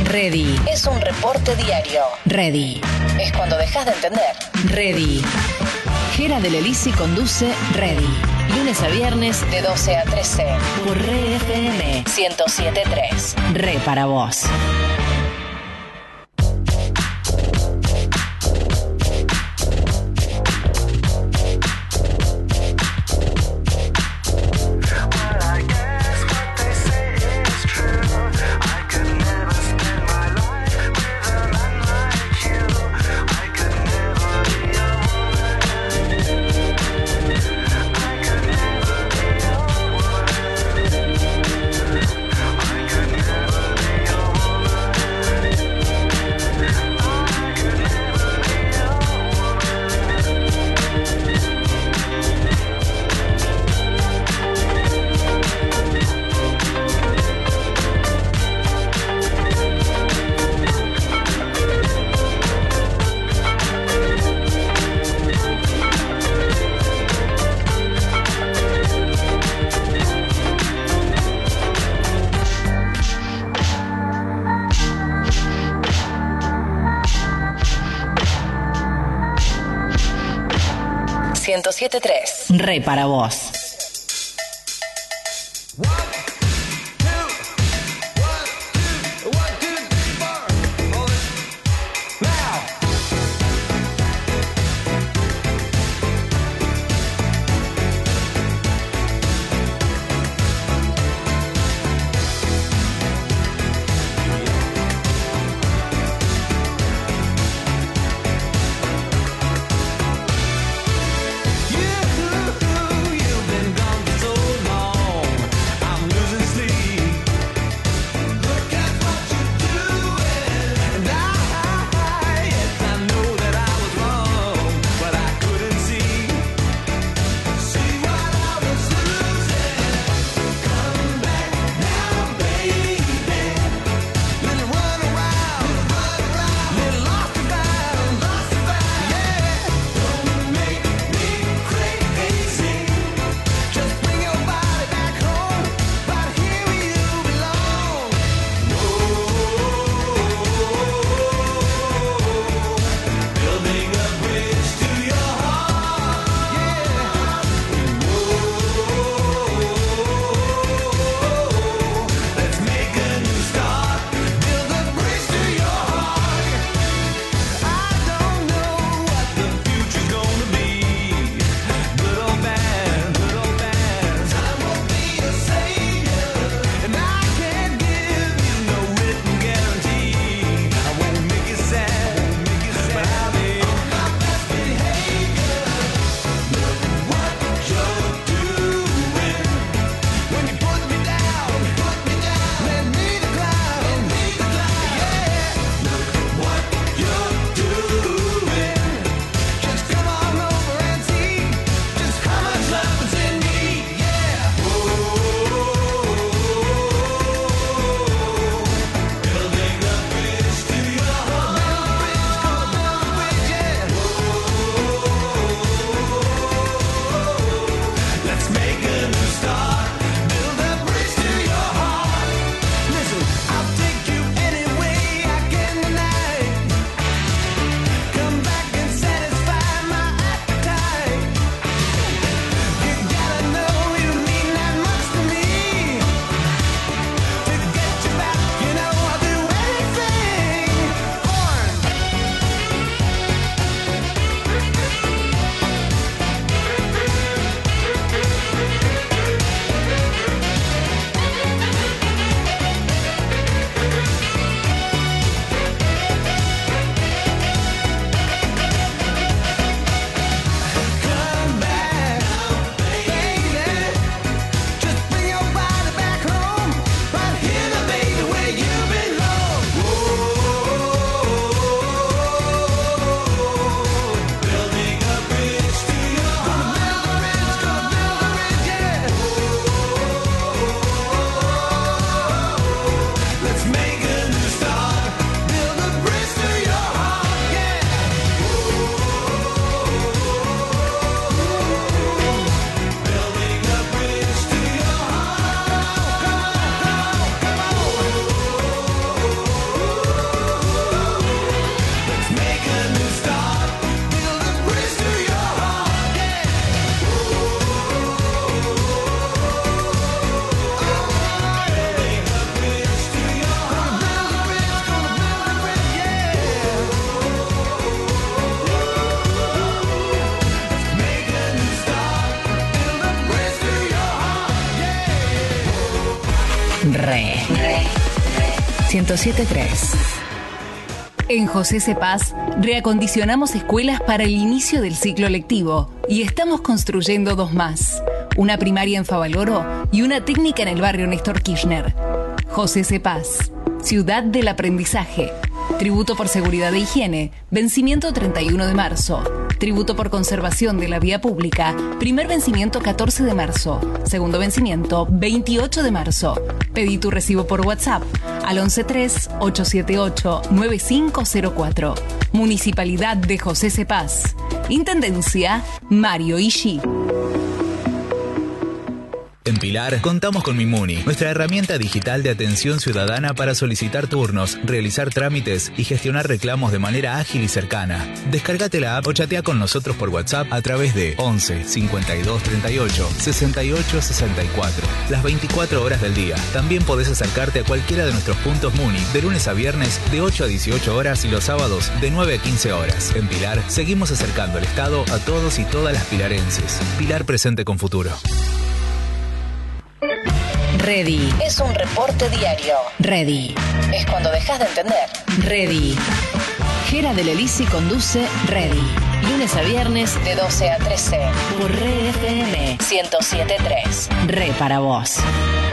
Ready. Es un reporte diario. Ready. Es cuando dejas de entender. Ready. Gera de Lelisi conduce Ready. Lunes a viernes De 12 a 13. por Re FM 107.3. Re para vos. Re para vos. You've Re. 107.3. En José Cepaz, reacondicionamos escuelas para el inicio del ciclo lectivo y estamos construyendo 2 más. Una primaria en Favaloro y una técnica en el barrio Néstor Kirchner. José Cepaz, ciudad del aprendizaje. Tributo por seguridad e higiene, vencimiento 31 de marzo. Tributo por conservación de la vía pública, primer vencimiento 14 de marzo. Segundo vencimiento 28 de marzo. Pedí tu recibo por WhatsApp al 113-878-9504. Municipalidad de José Cepaz. Intendencia Mario Ishi. En Pilar contamos con Mimuni, nuestra herramienta digital de atención ciudadana para solicitar turnos, realizar trámites y gestionar reclamos de manera ágil y cercana. Descárgate la app o chatea con nosotros por WhatsApp a través de 11 52 38 68 64. Las 24 horas del día. También podés acercarte a cualquiera de nuestros puntos Muni de lunes a viernes de 8 a 18 horas y los sábados de 9 a 15 horas. En Pilar seguimos acercando el Estado a todos y todas las pilarenses. Pilar presente con futuro. Ready. Es un reporte diario. Ready. Es cuando dejas de entender. Ready. Gera de Lelisi conduce Ready. Lunes a viernes De 12 a 13. por Re FM 107.3. Re para vos.